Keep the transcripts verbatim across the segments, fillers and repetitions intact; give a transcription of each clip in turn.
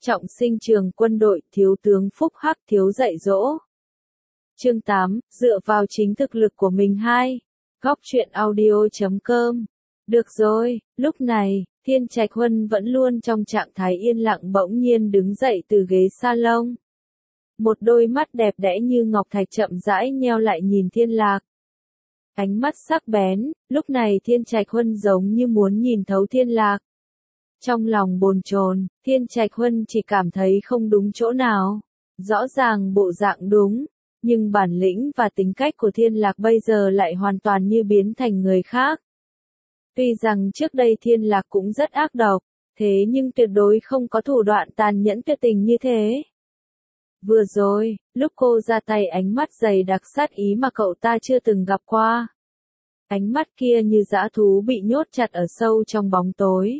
Trọng sinh trường quân đội, thiếu tướng Phúc Hắc thiếu dạy dỗ. Chương tám, dựa vào chính thực lực của mình hai. Góc truyện audio chấm com. Được rồi, lúc này, Thiên Trạch Huân vẫn luôn trong trạng thái yên lặng bỗng nhiên đứng dậy từ ghế salon. Một đôi mắt đẹp đẽ như ngọc thạch chậm rãi nheo lại nhìn Thiên Lạc. Ánh mắt sắc bén, lúc này Thiên Trạch Huân giống như muốn nhìn thấu Thiên Lạc. Trong lòng bồn chồn, Thiên Trạch Huân chỉ cảm thấy không đúng chỗ nào. Rõ ràng bộ dạng đúng, nhưng bản lĩnh và tính cách của Thiên Lạc bây giờ lại hoàn toàn như biến thành người khác. Tuy rằng trước đây Thiên Lạc cũng rất ác độc, thế nhưng tuyệt đối không có thủ đoạn tàn nhẫn tuyệt tình như thế. Vừa rồi, lúc cô ra tay ánh mắt dày đặc sát ý mà cậu ta chưa từng gặp qua. Ánh mắt kia như dã thú bị nhốt chặt ở sâu trong bóng tối.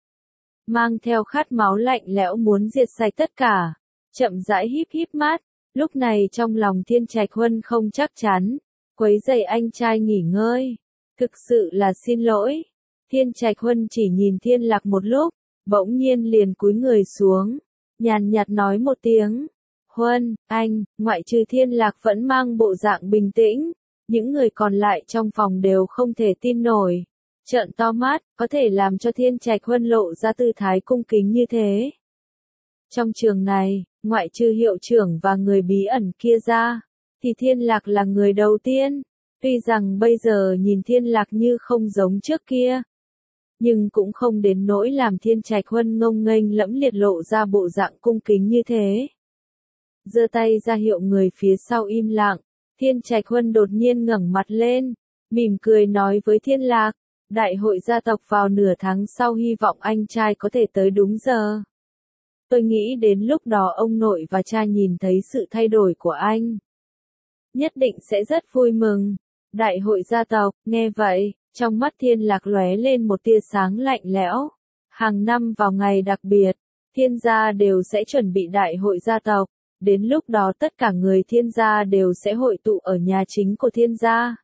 Mang theo khát máu lạnh lẽo muốn diệt sạch tất cả, chậm rãi híp híp mắt, lúc này trong lòng Thiên Trạch Huân không chắc chắn, quấy rầy anh trai nghỉ ngơi. Thực sự là xin lỗi. Thiên Trạch Huân chỉ nhìn Thiên Lạc một lúc, bỗng nhiên liền cúi người xuống, nhàn nhạt nói một tiếng. Huân, anh, ngoại trừ Thiên Lạc vẫn mang bộ dạng bình tĩnh, những người còn lại trong phòng đều không thể tin nổi. Trợn to mắt, có thể làm cho Thiên Trạch Huân lộ ra tư thái cung kính như thế. Trong trường này, ngoại trừ hiệu trưởng và người bí ẩn kia ra, thì Thiên Lạc là người đầu tiên. Tuy rằng bây giờ nhìn Thiên Lạc như không giống trước kia, nhưng cũng không đến nỗi làm Thiên Trạch Huân ngông nghênh lẫm liệt lộ ra bộ dạng cung kính như thế. Giơ tay ra hiệu người phía sau im lặng, Thiên Trạch Huân đột nhiên ngẩng mặt lên, mỉm cười nói với Thiên Lạc, đại hội gia tộc vào nửa tháng sau hy vọng anh trai có thể tới đúng giờ. Tôi nghĩ đến lúc đó ông nội và cha nhìn thấy sự thay đổi của anh, nhất định sẽ rất vui mừng. Đại hội gia tộc, nghe vậy, trong mắt Thiên Lạc lóe lên một tia sáng lạnh lẽo. Hàng năm vào ngày đặc biệt, Thiên gia đều sẽ chuẩn bị đại hội gia tộc, đến lúc đó tất cả người Thiên gia đều sẽ hội tụ ở nhà chính của Thiên gia.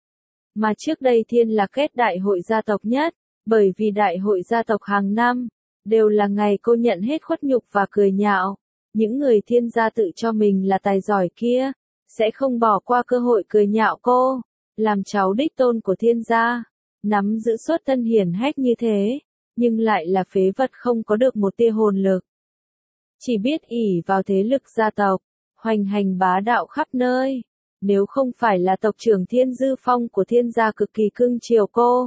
Mà trước đây Thiên Lạc kết đại hội gia tộc nhất, bởi vì đại hội gia tộc hàng năm, đều là ngày cô nhận hết khuất nhục và cười nhạo. Những người Thiên gia tự cho mình là tài giỏi kia, sẽ không bỏ qua cơ hội cười nhạo cô. Làm cháu đích tôn của Thiên gia, nắm giữ xuất thân hiển hách như thế, nhưng lại là phế vật không có được một tia hồn lực. Chỉ biết ỷ vào thế lực gia tộc, hoành hành bá đạo khắp nơi. Nếu không phải là tộc trưởng Thiên Dư Phong của Thiên gia cực kỳ cưng chiều cô,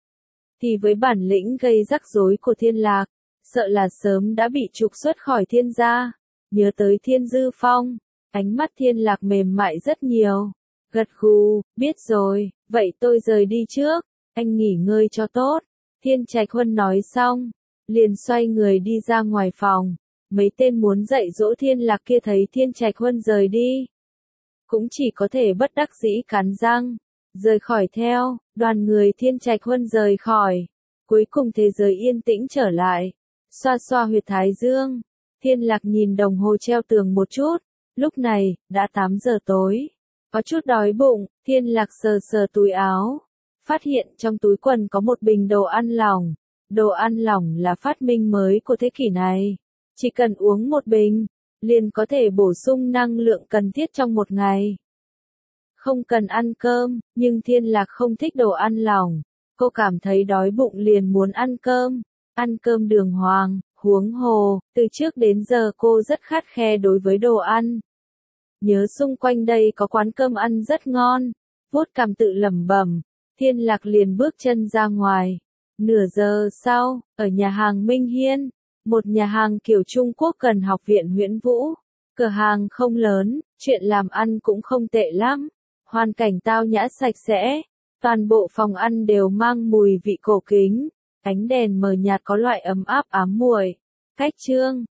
thì với bản lĩnh gây rắc rối của Thiên Lạc, sợ là sớm đã bị trục xuất khỏi Thiên gia. Nhớ tới Thiên Dư Phong, ánh mắt Thiên Lạc mềm mại rất nhiều. Gật gù, biết rồi, vậy tôi rời đi trước, anh nghỉ ngơi cho tốt. Thiên Trạch Huân nói xong, liền xoay người đi ra ngoài phòng. Mấy tên muốn dạy dỗ Thiên Lạc kia thấy Thiên Trạch Huân rời đi, cũng chỉ có thể bất đắc dĩ cắn răng, rời khỏi theo. Đoàn người Thiên Trạch Huân rời khỏi, cuối cùng thế giới yên tĩnh trở lại. Xoa xoa huyệt thái dương, Thiên Lạc nhìn đồng hồ treo tường một chút, lúc này, đã tám giờ tối. Có chút đói bụng, Thiên Lạc sờ sờ túi áo, phát hiện trong túi quần có một bình đồ ăn lỏng. Đồ ăn lỏng là phát minh mới của thế kỷ này. Chỉ cần uống một bình, liền có thể bổ sung năng lượng cần thiết trong một ngày. Không cần ăn cơm, nhưng Thiên Lạc không thích đồ ăn lỏng. Cô cảm thấy đói bụng liền muốn ăn cơm. Ăn cơm đường hoàng, huống hồ, từ trước đến giờ cô rất khắt khe đối với đồ ăn. Nhớ xung quanh đây có quán cơm ăn rất ngon, vuốt cằm tự lẩm bẩm, Thiên Lạc liền bước chân ra ngoài. Nửa giờ sau, ở nhà hàng Minh Hiên, một nhà hàng kiểu Trung Quốc gần học viện Huyễn Vũ. Cửa hàng không lớn, chuyện làm ăn cũng không tệ lắm, hoàn cảnh tao nhã sạch sẽ, toàn bộ phòng ăn đều mang mùi vị cổ kính, ánh đèn mờ nhạt có loại ấm áp ám muội. Cách chương